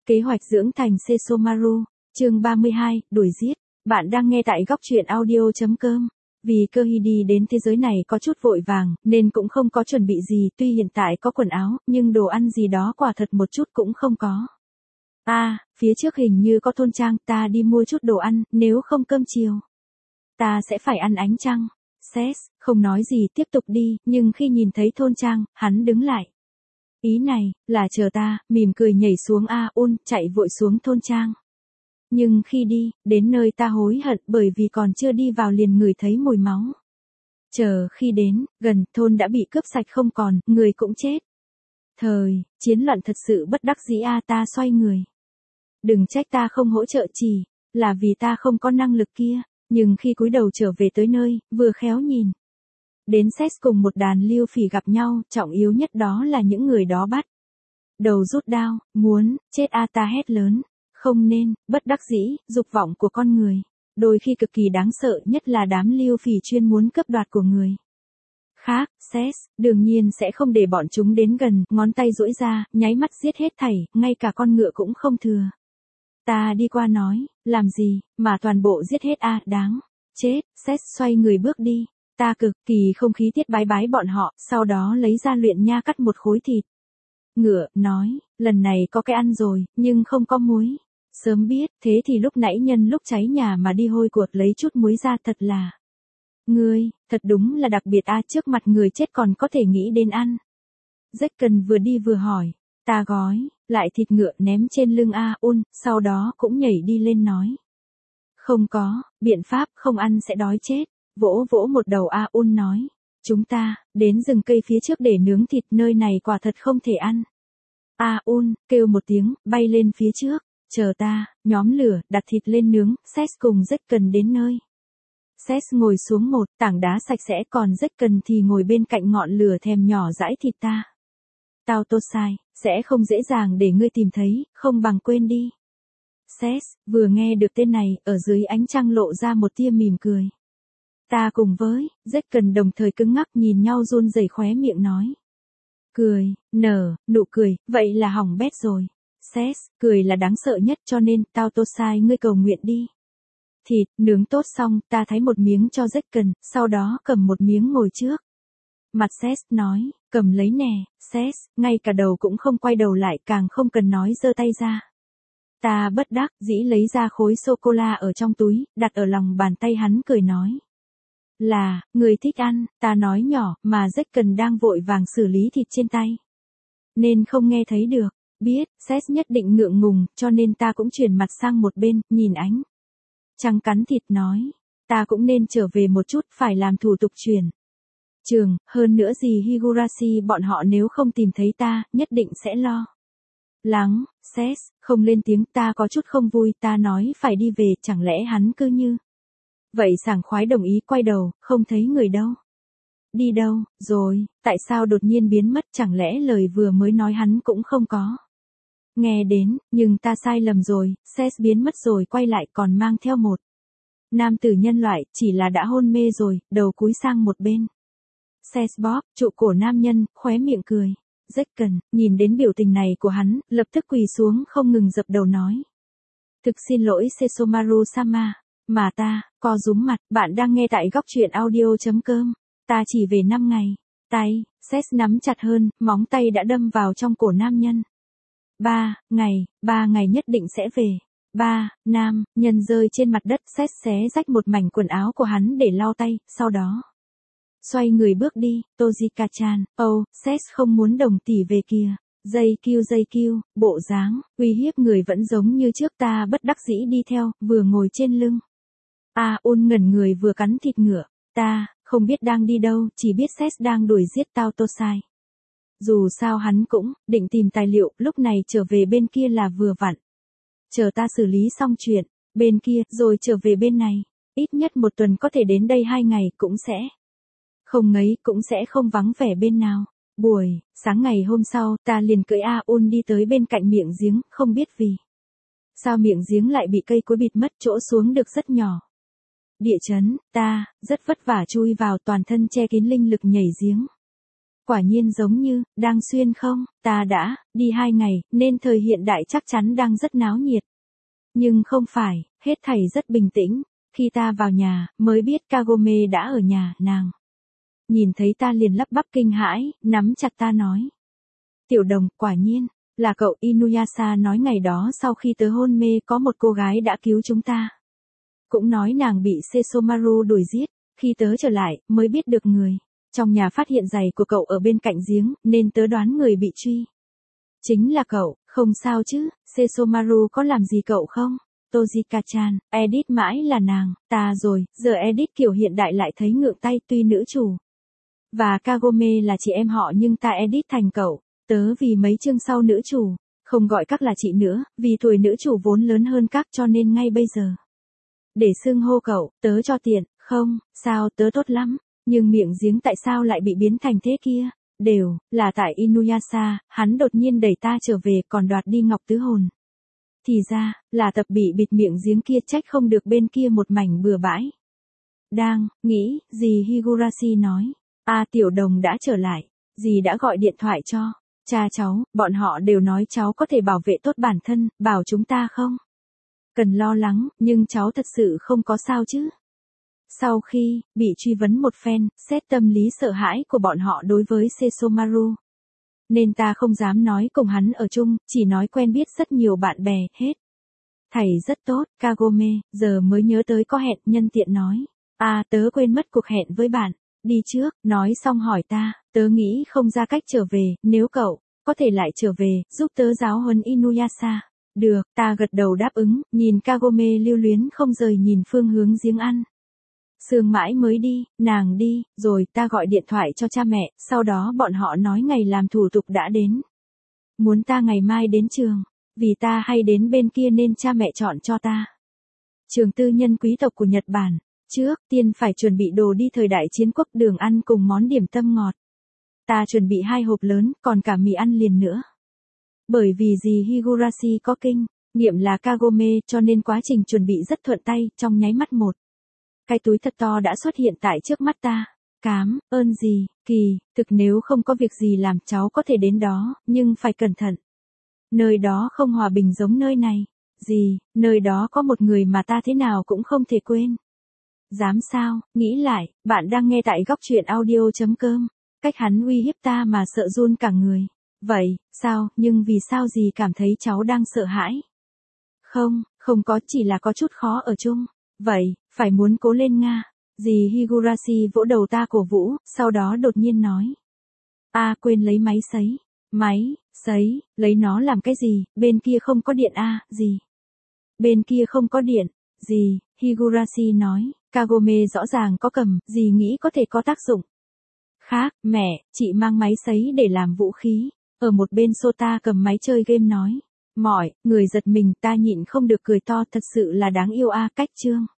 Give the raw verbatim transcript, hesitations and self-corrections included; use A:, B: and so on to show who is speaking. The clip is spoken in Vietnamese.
A: Kế hoạch dưỡng thành Sesomaru, chương ba mươi hai, đuổi giết. Bạn đang nghe tại góc truyện audio chấm com. Vì Kyohide đến thế giới này có chút vội vàng, nên cũng không có chuẩn bị gì, tuy hiện tại có quần áo, nhưng đồ ăn gì đó quả thật một chút cũng không có. À, phía trước hình như có thôn trang, ta đi mua chút đồ ăn, nếu không cơm chiều. Ta sẽ phải ăn ánh trăng. Seth, không nói gì tiếp tục đi, nhưng khi nhìn thấy thôn trang, hắn đứng lại. Ý này, là chờ ta, mỉm cười nhảy xuống A-un, chạy vội xuống thôn trang. Nhưng khi đi, đến nơi ta hối hận bởi vì còn chưa đi vào liền ngửi thấy mùi máu. Chờ khi đến, gần, thôn đã bị cướp sạch không còn, người cũng chết. Thời, chiến loạn thật sự bất đắc dĩ a ta xoay người. Đừng trách ta không hỗ trợ chỉ, là vì ta không có năng lực kia, nhưng khi cúi đầu trở về tới nơi, vừa khéo nhìn. Đến Seth cùng một đàn liêu phỉ gặp nhau, trọng yếu nhất đó là những người đó bắt. Đầu rút đao, muốn, chết a ta hét lớn. Không nên, bất đắc dĩ, dục vọng của con người. Đôi khi cực kỳ đáng sợ nhất là đám liêu phỉ chuyên muốn cướp đoạt của người khác, Seth, đương nhiên sẽ không để bọn chúng đến gần, ngón tay duỗi ra, nháy mắt giết hết thảy, ngay cả con ngựa cũng không thừa. Ta đi qua nói, làm gì, mà toàn bộ giết hết a đáng, chết, Seth xoay người bước đi. Ta cực kỳ không khí tiết bái bái bọn họ, sau đó lấy ra luyện nha cắt một khối thịt. Ngựa, nói, lần này có cái ăn rồi, nhưng không có muối. Sớm biết, thế thì lúc nãy nhân lúc cháy nhà mà đi hôi cuộc lấy chút muối ra thật là. Ngươi, thật đúng là đặc biệt a trước mặt người chết còn có thể nghĩ đến ăn. Jacken vừa đi vừa hỏi, ta gói, lại thịt ngựa ném trên lưng A-un, sau đó cũng nhảy đi lên nói. Không có, biện pháp không ăn sẽ đói chết. Vỗ vỗ một đầu A-un nói. Chúng ta, đến rừng cây phía trước để nướng thịt nơi này quả thật không thể ăn. A-un, kêu một tiếng, bay lên phía trước. Chờ ta, nhóm lửa, đặt thịt lên nướng, Seth cùng Jacken đến nơi. Seth ngồi xuống một tảng đá sạch sẽ còn Jacken thì ngồi bên cạnh ngọn lửa thèm nhỏ dãi thịt ta. Tao tốt sai, sẽ không dễ dàng để ngươi tìm thấy, không bằng quên đi. Seth, vừa nghe được tên này, ở dưới ánh trăng lộ ra một tia mỉm cười. Ta cùng với, Jacken đồng thời cứng ngắc nhìn nhau run rẩy khóe miệng nói. Cười, nở, nụ cười, vậy là hỏng bét rồi. Seth, cười là đáng sợ nhất cho nên, tao tốt sai ngươi cầu nguyện đi. Thịt, nướng tốt xong, ta thái một miếng cho Jacken, sau đó cầm một miếng ngồi trước. Mặt Seth nói, cầm lấy nè, Seth, ngay cả đầu cũng không quay đầu lại càng không cần nói giơ tay ra. Ta bất đắc dĩ lấy ra khối sô-cô-la ở trong túi, đặt ở lòng bàn tay hắn cười nói. Là, người thích ăn, ta nói nhỏ, mà Jacken đang vội vàng xử lý thịt trên tay. Nên không nghe thấy được, biết, Seth nhất định ngượng ngùng, cho nên ta cũng chuyển mặt sang một bên, nhìn ánh. Trăng cắn thịt nói, ta cũng nên trở về một chút, phải làm thủ tục chuyển. Trường, hơn nữa gì Higurashi bọn họ nếu không tìm thấy ta, nhất định sẽ lo. Lắng, Seth, không lên tiếng ta có chút không vui, ta nói phải đi về, chẳng lẽ hắn cứ như. Vậy sảng khoái đồng ý quay đầu, không thấy người đâu. Đi đâu, rồi, tại sao đột nhiên biến mất chẳng lẽ lời vừa mới nói hắn cũng không có. Nghe đến, nhưng ta sai lầm rồi, Seth biến mất rồi quay lại còn mang theo một. Nam tử nhân loại, chỉ là đã hôn mê rồi, đầu cúi sang một bên. Seth bóp, trụ cổ nam nhân, khóe miệng cười. Jacken, nhìn đến biểu tình này của hắn, lập tức quỳ xuống không ngừng dập đầu nói. Thực xin lỗi Sesomaru-sama. Mà ta, co rúm mặt, bạn đang nghe tại góc truyện audio chấm com. Ta chỉ về năm ngày. Tay, Seth nắm chặt hơn, móng tay đã đâm vào trong cổ nam nhân. Ba, ngày, ba ngày nhất định sẽ về. Ba, nam, nhân rơi trên mặt đất, Seth xé rách một mảnh quần áo của hắn để lau tay, sau đó. Xoay người bước đi, Tojika-chan, oh, Seth không muốn đồng tỉ về kìa. Dây kêu dây kêu, bộ dáng, uy hiếp người vẫn giống như trước ta bất đắc dĩ đi theo, vừa ngồi trên lưng. A-un ngẩn người vừa cắn thịt ngựa, ta, không biết đang đi đâu, chỉ biết Seth đang đuổi giết tao tốt sai. Dù sao hắn cũng, định tìm tài liệu, lúc này trở về bên kia là vừa vặn. Chờ ta xử lý xong chuyện, bên kia, rồi trở về bên này, ít nhất một tuần có thể đến đây hai ngày cũng sẽ. Không ngấy, cũng sẽ không vắng vẻ bên nào. Buổi, sáng ngày hôm sau, ta liền cưỡi A-un đi tới bên cạnh miệng giếng, không biết vì. Sao miệng giếng lại bị cây cối bịt mất chỗ xuống được rất nhỏ. Địa chấn, ta, rất vất vả chui vào toàn thân che kín linh lực nhảy giếng. Quả nhiên giống như, đang xuyên không, ta đã, đi hai ngày, nên thời hiện đại chắc chắn đang rất náo nhiệt. Nhưng không phải, hết thảy rất bình tĩnh, khi ta vào nhà, mới biết Kagome đã ở nhà, nàng. Nhìn thấy ta liền lắp bắp kinh hãi, nắm chặt ta nói. Tiểu Đồng, quả nhiên, là cậu. Inuyasha nói ngày đó sau khi tớ hôn mê có một cô gái đã cứu chúng ta. Cũng nói nàng bị Sesomaru đuổi giết, khi tớ trở lại, mới biết được người. Trong nhà phát hiện giày của cậu ở bên cạnh giếng, nên tớ đoán người bị truy. Chính là cậu, không sao chứ, Sesomaru có làm gì cậu không? Tojika-chan, Edith mãi là nàng, ta rồi, giờ Edith kiểu hiện đại lại thấy ngượng tay tuy nữ chủ. Và Kagome là chị em họ nhưng ta Edith thành cậu, tớ vì mấy chương sau nữ chủ, không gọi các là chị nữa, vì tuổi nữ chủ vốn lớn hơn các cho nên ngay bây giờ. Để xưng hô cậu, tớ cho tiện, không, sao tớ tốt lắm, nhưng miệng giếng tại sao lại bị biến thành thế kia? Đều, là tại Inuyasha, hắn đột nhiên đẩy ta trở về còn đoạt đi ngọc tứ hồn. Thì ra, là tập bị bịt miệng giếng kia trách không được bên kia một mảnh bừa bãi. Đang, nghĩ, dì Higurashi nói, a Tiểu Đồng đã trở lại, dì đã gọi điện thoại cho, cha cháu, bọn họ đều nói cháu có thể bảo vệ tốt bản thân, bảo chúng ta không cần lo lắng, nhưng cháu thật sự không có sao chứ. Sau khi, bị truy vấn một phen, xét tâm lý sợ hãi của bọn họ đối với Sesomaru. Nên ta không dám nói cùng hắn ở chung, chỉ nói quen biết rất nhiều bạn bè, hết. Thầy rất tốt, Kagome, giờ mới nhớ tới có hẹn, nhân tiện nói. À tớ quên mất cuộc hẹn với bạn, đi trước, nói xong hỏi ta, tớ nghĩ không ra cách trở về, nếu cậu, có thể lại trở về, giúp tớ giáo huấn Inuyasha. Được, ta gật đầu đáp ứng, nhìn Kagome lưu luyến không rời nhìn phương hướng giếng ăn. Sương mãi mới đi, nàng đi, rồi ta gọi điện thoại cho cha mẹ, sau đó bọn họ nói ngày làm thủ tục đã đến. Muốn ta ngày mai đến trường, vì ta hay đến bên kia nên cha mẹ chọn cho ta. Trường tư nhân quý tộc của Nhật Bản, trước tiên phải chuẩn bị đồ đi thời đại chiến quốc đường ăn cùng món điểm tâm ngọt. Ta chuẩn bị hai hộp lớn, còn cả mì ăn liền nữa. Bởi vì dì Higurashi có kinh nghiệm là Kagome cho nên quá trình chuẩn bị rất thuận tay, trong nháy mắt một. Cái túi thật to đã xuất hiện tại trước mắt ta. Cám, ơn gì, kỳ, thực nếu không có việc gì làm cháu có thể đến đó, nhưng phải cẩn thận. Nơi đó không hòa bình giống nơi này. Gì, nơi đó có một người mà ta thế nào cũng không thể quên. Dám sao, nghĩ lại, bạn đang nghe tại góc truyện audio.com. Cách hắn uy hiếp ta mà sợ run cả người. Vậy, sao, nhưng vì sao gì cảm thấy cháu đang sợ hãi? Không, không có, chỉ là có chút khó ở chung. Vậy, phải muốn cố lên Nga. Dì Higurashi vỗ đầu ta cổ vũ, sau đó đột nhiên nói. A quên lấy máy sấy. Máy, sấy, lấy nó làm cái gì, bên kia không có điện a gì? Bên kia không có điện, dì, Higurashi nói, Kagome rõ ràng có cầm, dì nghĩ có thể có tác dụng. Khác, mẹ, chị mang máy sấy để làm vũ khí. Ở một bên Sota cầm máy chơi game nói. Mỏi, người giật mình ta nhịn không được cười to thật sự là đáng yêu a cách chương.